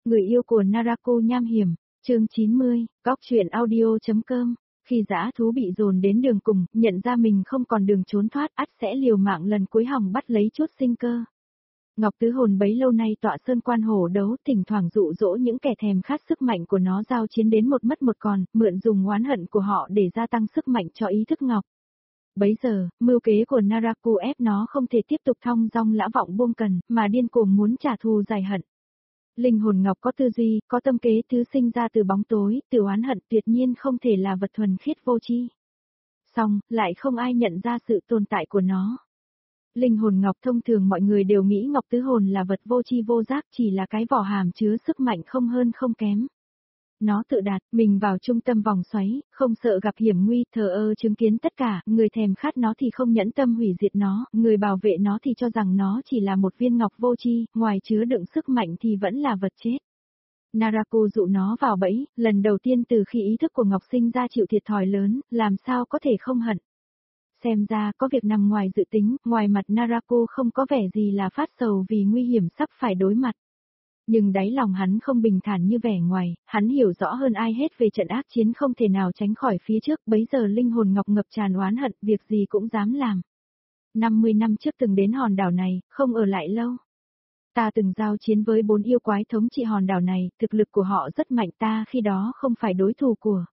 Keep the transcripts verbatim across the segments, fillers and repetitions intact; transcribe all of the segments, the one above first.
Người yêu của Narako nham hiểm, chương chín mươi, góc truyện audio.com. Khi dã thú bị dồn đến đường cùng, nhận ra mình không còn đường trốn thoát, ắt sẽ liều mạng lần cuối hòng bắt lấy chút sinh cơ. Ngọc Tứ Hồn bấy lâu nay tọa sơn quan hổ đấu, thỉnh thoảng dụ dỗ những kẻ thèm khát sức mạnh của nó giao chiến đến một mất một còn, mượn dùng oán hận của họ để gia tăng sức mạnh cho ý thức Ngọc. Bấy giờ, mưu kế của Naraku ép nó không thể tiếp tục thong dong lã vọng buông cần, mà điên cuồng muốn trả thù giải hận. Linh hồn Ngọc có tư duy, có tâm kế thứ sinh ra từ bóng tối, từ oán hận tuyệt nhiên không thể là vật thuần khiết vô tri. Song, lại không ai nhận ra sự tồn tại của nó. Linh hồn Ngọc thông thường mọi người đều nghĩ Ngọc Tứ Hồn là vật vô tri vô giác, chỉ là cái vỏ hàm chứa sức mạnh không hơn không kém. Nó tự đạt mình vào trung tâm vòng xoáy, không sợ gặp hiểm nguy, thờ ơ chứng kiến tất cả, người thèm khát nó thì không nhẫn tâm hủy diệt nó, người bảo vệ nó thì cho rằng nó chỉ là một viên ngọc vô tri, ngoài chứa đựng sức mạnh thì vẫn là vật chết. Narako dụ nó vào bẫy, lần đầu tiên từ khi ý thức của Ngọc sinh ra chịu thiệt thòi lớn, làm sao có thể không hận. Xem ra có việc nằm ngoài dự tính, ngoài mặt Narako không có vẻ gì là phát sầu vì nguy hiểm sắp phải đối mặt. Nhưng đáy lòng hắn không bình thản như vẻ ngoài, hắn hiểu rõ hơn ai hết về trận ác chiến không thể nào tránh khỏi phía trước, bấy giờ linh hồn Ngọc ngập tràn oán hận, việc gì cũng dám làm. năm mươi năm trước từng đến hòn đảo này, không ở lại lâu. Ta từng giao chiến với bốn yêu quái thống trị hòn đảo này, thực lực của họ rất mạnh, ta khi đó không phải đối thủ của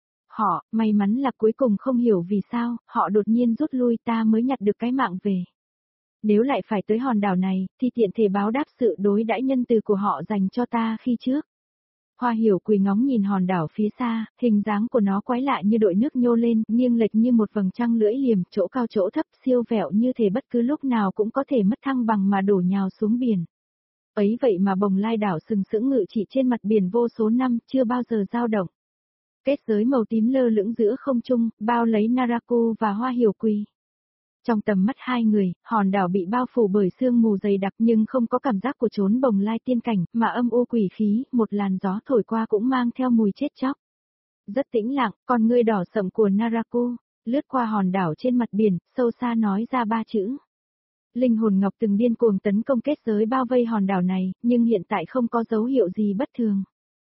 họ, may mắn là cuối cùng không hiểu vì sao, họ đột nhiên rút lui, ta mới nhặt được cái mạng về. Nếu lại phải tới hòn đảo này, thì tiện thể báo đáp sự đối đãi nhân từ của họ dành cho ta khi trước. Hoa Hiểu Quỳ ngóng nhìn hòn đảo phía xa, hình dáng của nó quái lạ như đội nước nhô lên, nghiêng lệch như một vầng trăng lưỡi liềm, chỗ cao chỗ thấp, siêu vẹo như thể bất cứ lúc nào cũng có thể mất thăng bằng mà đổ nhào xuống biển. Ấy vậy mà Bồng Lai đảo sừng sững ngự trị trên mặt biển vô số năm, chưa bao giờ dao động. Kết giới màu tím lơ lửng giữa không trung, bao lấy Narako và Hoa Hiểu Quỳ. Trong tầm mắt hai người, hòn đảo bị bao phủ bởi sương mù dày đặc nhưng không có cảm giác của chốn Bồng Lai tiên cảnh, mà âm u quỷ khí, một làn gió thổi qua cũng mang theo mùi chết chóc. Rất tĩnh lặng, con ngươi đỏ sậm của Narako, lướt qua hòn đảo trên mặt biển, sâu xa nói ra ba chữ. Linh hồn Ngọc từng điên cuồng tấn công kết giới bao vây hòn đảo này, nhưng hiện tại không có dấu hiệu gì bất thường.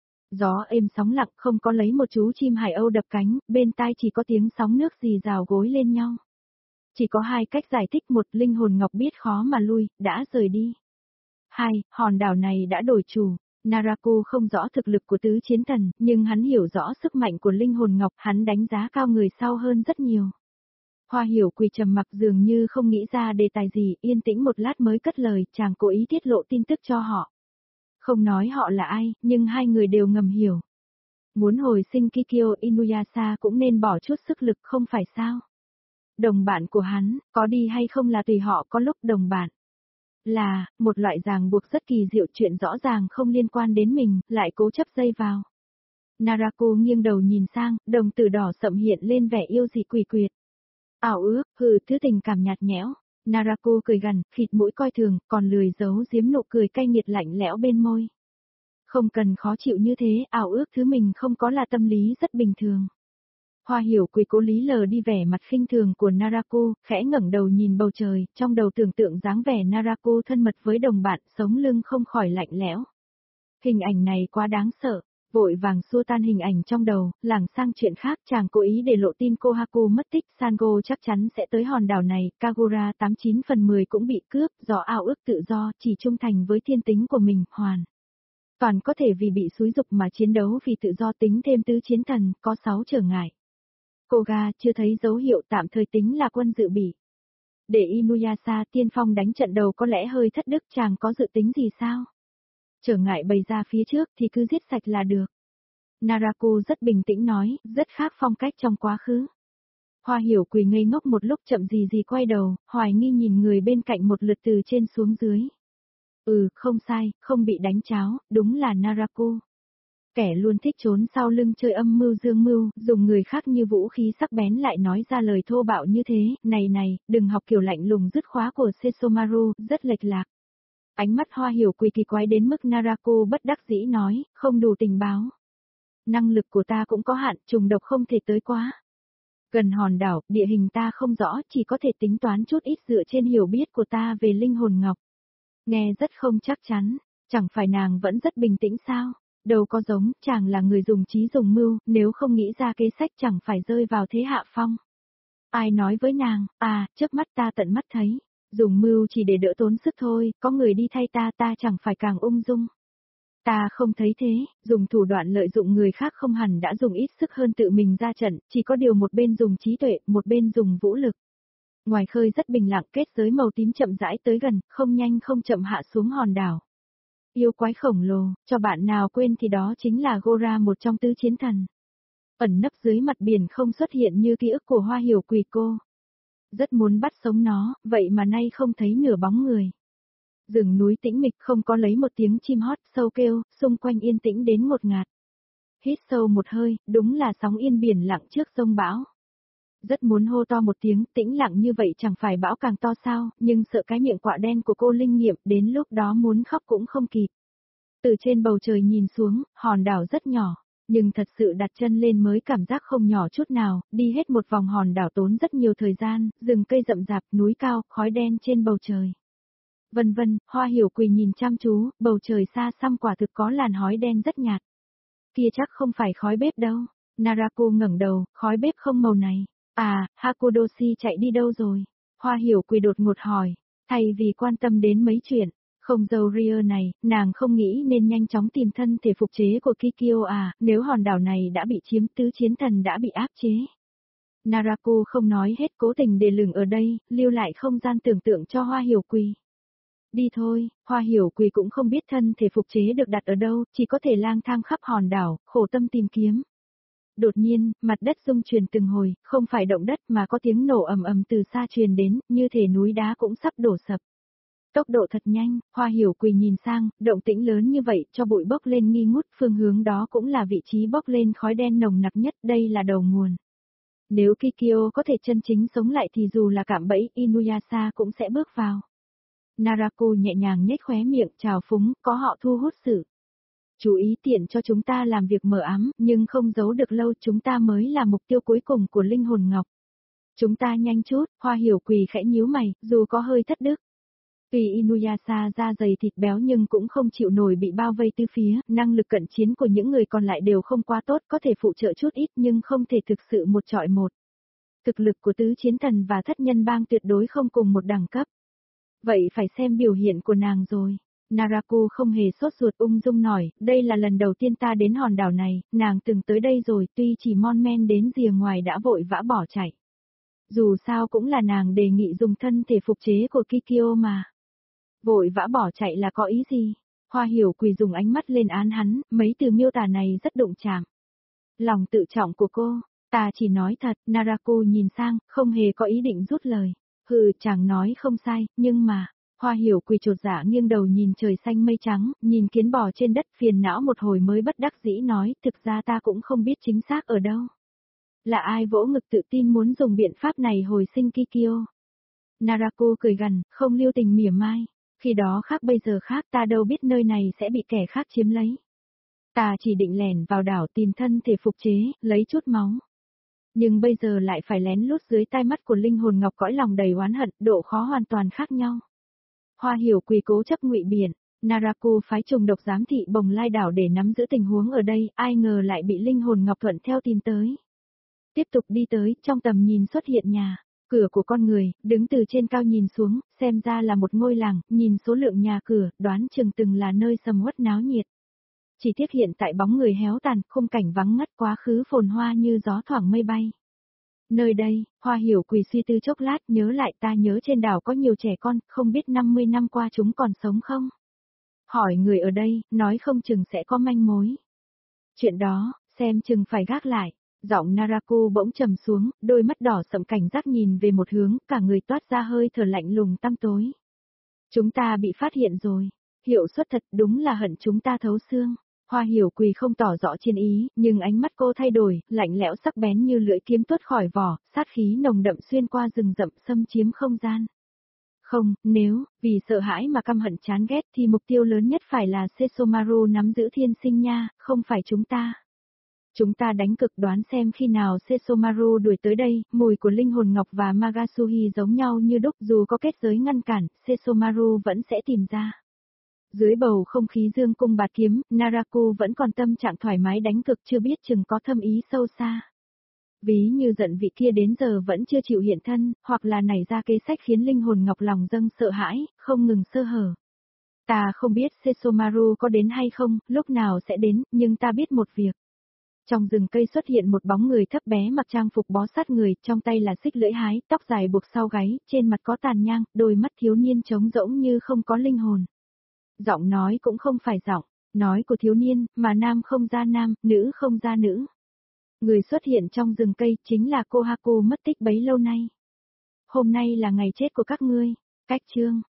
Gió êm sóng lặng, không có lấy một chú chim hải âu đập cánh, bên tai chỉ có tiếng sóng nước rì rào gối lên nhau. Chỉ có hai cách giải thích, một, linh hồn Ngọc biết khó mà lui, đã rời đi. Hai, hòn đảo này đã đổi chủ. Narako không rõ thực lực của tứ chiến thần, nhưng hắn hiểu rõ sức mạnh của linh hồn Ngọc, hắn đánh giá cao người sau hơn rất nhiều. Hoa Hiểu Quỳ trầm mặc dường như không nghĩ ra đề tài gì, yên tĩnh một lát mới cất lời, chàng cố ý tiết lộ tin tức cho họ. Không nói họ là ai, nhưng hai người đều ngầm hiểu. Muốn hồi sinh Kikyo Inuyasha cũng nên bỏ chút sức lực không phải sao? Đồng bạn của hắn, có đi hay không là tùy họ, có lúc đồng bạn là một loại ràng buộc rất kỳ diệu, chuyện rõ ràng không liên quan đến mình, lại cố chấp dây vào. Narako nghiêng đầu nhìn sang, đồng tử đỏ sậm hiện lên vẻ yêu dị quỷ quyệt. Ảo ước, hừ, thứ tình cảm nhạt nhẽo. Narako cười gằn, khịt mũi coi thường, còn lười giấu giếm nụ cười cay nghiệt lạnh lẽo bên môi. Không cần khó chịu như thế, ảo ước thứ mình không có là tâm lý rất bình thường. Hoa Hiểu Quỳ cố lý lờ đi vẻ mặt khinh thường của Narako, khẽ ngẩng đầu nhìn bầu trời, trong đầu tưởng tượng dáng vẻ Narako thân mật với đồng bạn, sống lưng không khỏi lạnh lẽo. Hình ảnh này quá đáng sợ, vội vàng xua tan hình ảnh trong đầu, lảng sang chuyện khác, chàng cố ý để lộ tin Kohaku mất tích, Sango chắc chắn sẽ tới hòn đảo này, Kagura tám chín phần mười cũng bị cướp, do ao ước tự do, chỉ trung thành với thiên tính của mình, hoàn toàn có thể vì bị xúi dục mà chiến đấu vì tự do, tính thêm tứ chiến thần, có sáu trở ngại. Koga chưa thấy dấu hiệu, tạm thời tính là quân dự bị. Để Inuyasha tiên phong đánh trận đầu có lẽ hơi thất đức, chàng có dự tính gì sao? Trở ngại bày ra phía trước thì cứ giết sạch là được. Narako rất bình tĩnh nói, rất khác phong cách trong quá khứ. Hoa Hiểu Quỳ ngây ngốc một lúc, chậm gì gì quay đầu, hoài nghi nhìn người bên cạnh một lượt từ trên xuống dưới. Ừ, không sai, không bị đánh cháo, đúng là Narako. Kẻ luôn thích trốn sau lưng chơi âm mưu dương mưu, dùng người khác như vũ khí sắc bén lại nói ra lời thô bạo như thế, này này, đừng học kiểu lạnh lùng dứt khóa của Sesomaru, rất lệch lạc. Ánh mắt Hoa Hiểu Quỳ kỳ quái đến mức Narako bất đắc dĩ nói, không đủ tình báo. Năng lực của ta cũng có hạn, trùng độc không thể tới quá. Gần hòn đảo, địa hình ta không rõ, chỉ có thể tính toán chút ít dựa trên hiểu biết của ta về linh hồn Ngọc. Nghe rất không chắc chắn. Chẳng phải nàng vẫn rất bình tĩnh sao? Đâu có giống, chàng là người dùng trí dùng mưu, nếu không nghĩ ra kế sách chẳng phải rơi vào thế hạ phong. Ai nói với nàng, à, chớp mắt ta tận mắt thấy, dùng mưu chỉ để đỡ tốn sức thôi, có người đi thay ta ta chẳng phải càng ung dung. Ta không thấy thế, dùng thủ đoạn lợi dụng người khác không hẳn đã dùng ít sức hơn tự mình ra trận, chỉ có điều một bên dùng trí tuệ, một bên dùng vũ lực. Ngoài khơi rất bình lặng, kết giới màu tím chậm rãi tới gần, không nhanh không chậm hạ xuống hòn đảo. Yêu quái khổng lồ, cho bạn nào quên thì đó chính là Gora, một trong tứ chiến thần. Ẩn nấp dưới mặt biển không xuất hiện như ký ức của Hoa Hiểu Quỳ cô. Rất muốn bắt sống nó, vậy mà nay không thấy nửa bóng người. Rừng núi tĩnh mịch, không có lấy một tiếng chim hót, sâu kêu, xung quanh yên tĩnh đến ngột ngạt. Hít sâu một hơi, đúng là sóng yên biển lặng trước sông bão. Rất muốn hô to một tiếng, tĩnh lặng như vậy chẳng phải bão càng to sao, nhưng sợ cái miệng quạ đen của cô linh nghiệm, đến lúc đó muốn khóc cũng không kịp. Từ trên bầu trời nhìn xuống, hòn đảo rất nhỏ, nhưng thật sự đặt chân lên mới cảm giác không nhỏ chút nào, đi hết một vòng hòn đảo tốn rất nhiều thời gian, rừng cây rậm rạp, núi cao, khói đen trên bầu trời. Vân vân, Hoa Hiểu Quỳ nhìn chăm chú, bầu trời xa xăm quả thực có làn khói đen rất nhạt. Kia chắc không phải khói bếp đâu. Narako ngẩng đầu, khói bếp không màu này. À, Hakudoshi chạy đi đâu rồi? Hoa Hiểu Quỳ đột ngột hỏi, thay vì quan tâm đến mấy chuyện, không dâu ria này, nàng không nghĩ nên nhanh chóng tìm thân thể phục chế của Kikyo à, nếu hòn đảo này đã bị chiếm, tứ chiến thần đã bị áp chế. Narako không nói hết, cố tình để lửng ở đây, lưu lại không gian tưởng tượng cho Hoa Hiểu Quỳ. Đi thôi, Hoa Hiểu Quỳ cũng không biết thân thể phục chế được đặt ở đâu, chỉ có thể lang thang khắp hòn đảo, khổ tâm tìm kiếm. Đột nhiên, mặt đất rung chuyển từng hồi, không phải động đất mà có tiếng nổ ầm ầm từ xa truyền đến, như thể núi đá cũng sắp đổ sập. Tốc độ thật nhanh, Hoa Hiểu Quỳ nhìn sang, động tĩnh lớn như vậy, cho bụi bốc lên nghi ngút, phương hướng đó cũng là vị trí bốc lên khói đen nồng nặc nhất, đây là đầu nguồn. Nếu Kikyo có thể chân chính sống lại thì dù là cạm bẫy, Inuyasha cũng sẽ bước vào. Narako nhẹ nhàng nhếch khóe miệng, trào phúng, có họ thu hút sự chú ý tiện cho chúng ta làm việc mờ ám, nhưng không giấu được lâu, chúng ta mới là mục tiêu cuối cùng của linh hồn ngọc. Chúng ta nhanh chút, Hoa Hiểu Quỳ khẽ nhíu mày, dù có hơi thất đức. Tuy Inuyasha da dày thịt béo nhưng cũng không chịu nổi bị bao vây từ phía, năng lực cận chiến của những người còn lại đều không quá tốt, có thể phụ trợ chút ít nhưng không thể thực sự một trọi một. Thực lực của tứ chiến thần và thất nhân bang tuyệt đối không cùng một đẳng cấp. Vậy phải xem biểu hiện của nàng rồi. Narako không hề sốt ruột, ung dung nói, đây là lần đầu tiên ta đến hòn đảo này, nàng từng tới đây rồi, tuy chỉ mon men đến rìa ngoài đã vội vã bỏ chạy. Dù sao cũng là nàng đề nghị dùng thân thể phục chế của Kikyo mà. Vội vã bỏ chạy là có ý gì? Hoa Hiểu Quỳ dùng ánh mắt lên án hắn, mấy từ miêu tả này rất đụng chạm. Lòng tự trọng của cô, ta chỉ nói thật, Narako nhìn sang, không hề có ý định rút lời. Hừ, chàng nói không sai, nhưng mà, Hoa Hiểu Quỳ chột dạ nghiêng đầu nhìn trời xanh mây trắng, nhìn kiến bò trên đất, phiền não một hồi mới bất đắc dĩ nói, thực ra ta cũng không biết chính xác ở đâu. Là ai vỗ ngực tự tin muốn dùng biện pháp này hồi sinh Kikyo? Narako cười gằn, không lưu tình mỉa mai, khi đó khác bây giờ khác, ta đâu biết nơi này sẽ bị kẻ khác chiếm lấy. Ta chỉ định lẻn vào đảo tìm thân thể phục chế, lấy chút máu. Nhưng bây giờ lại phải lén lút dưới tai mắt của linh hồn ngọc, cõi lòng đầy oán hận, độ khó hoàn toàn khác nhau. Hoa Hiểu Quỳ cố chấp ngụy biện, Narako phái trùng độc giám thị Bồng Lai đảo để nắm giữ tình huống ở đây, ai ngờ lại bị linh hồn ngọc thuận theo tìm tới. Tiếp tục đi tới, trong tầm nhìn xuất hiện nhà, cửa của con người, đứng từ trên cao nhìn xuống, xem ra là một ngôi làng, nhìn số lượng nhà cửa, đoán chừng từng là nơi sầm uất náo nhiệt. Chỉ tiếc hiện tại bóng người héo tàn, khung cảnh vắng ngắt, quá khứ phồn hoa như gió thoảng mây bay. Nơi đây, Hoa Hiểu Quỳ suy tư chốc lát, nhớ lại, ta nhớ trên đảo có nhiều trẻ con, không biết năm mươi năm qua chúng còn sống không? Hỏi người ở đây, nói không chừng sẽ có manh mối. Chuyện đó, xem chừng phải gác lại. Giọng Narako bỗng trầm xuống, đôi mắt đỏ sậm cảnh giác nhìn về một hướng, cả người toát ra hơi thở lạnh lùng tăm tối. Chúng ta bị phát hiện rồi. Hiệu suất thật, đúng là hận chúng ta thấu xương. Hoa Hiểu Quỳ không tỏ rõ chiến ý, nhưng ánh mắt cô thay đổi, lạnh lẽo sắc bén như lưỡi kiếm tuốt khỏi vỏ, sát khí nồng đậm xuyên qua rừng rậm, xâm chiếm không gian. Không, nếu, vì sợ hãi mà căm hận chán ghét thì mục tiêu lớn nhất phải là Sesomaru nắm giữ thiên sinh nha, không phải chúng ta. Chúng ta đánh cực, đoán xem khi nào Sesomaru đuổi tới đây, mùi của linh hồn ngọc và Magasuhi giống nhau như đúc, dù có kết giới ngăn cản, Sesomaru vẫn sẽ tìm ra. Dưới bầu không khí dương cung bạt kiếm, Naraku vẫn còn tâm trạng thoải mái đánh cực chưa biết chừng có thâm ý sâu xa. Ví như giận vị kia đến giờ vẫn chưa chịu hiện thân, hoặc là nảy ra kế sách khiến linh hồn ngọc lòng dâng sợ hãi, không ngừng sơ hở. Ta không biết Sesomaru có đến hay không, lúc nào sẽ đến, nhưng ta biết một việc. Trong rừng cây xuất hiện một bóng người thấp bé mặc trang phục bó sát người, trong tay là xích lưỡi hái, tóc dài buộc sau gáy, trên mặt có tàn nhang, đôi mắt thiếu niên trống rỗng như không có linh hồn. Giọng nói cũng không phải giọng, nói của thiếu niên, mà nam không ra nam, nữ không ra nữ. Người xuất hiện trong rừng cây chính là Kohaku mất tích bấy lâu nay. Hôm nay là ngày chết của các ngươi. Cách chương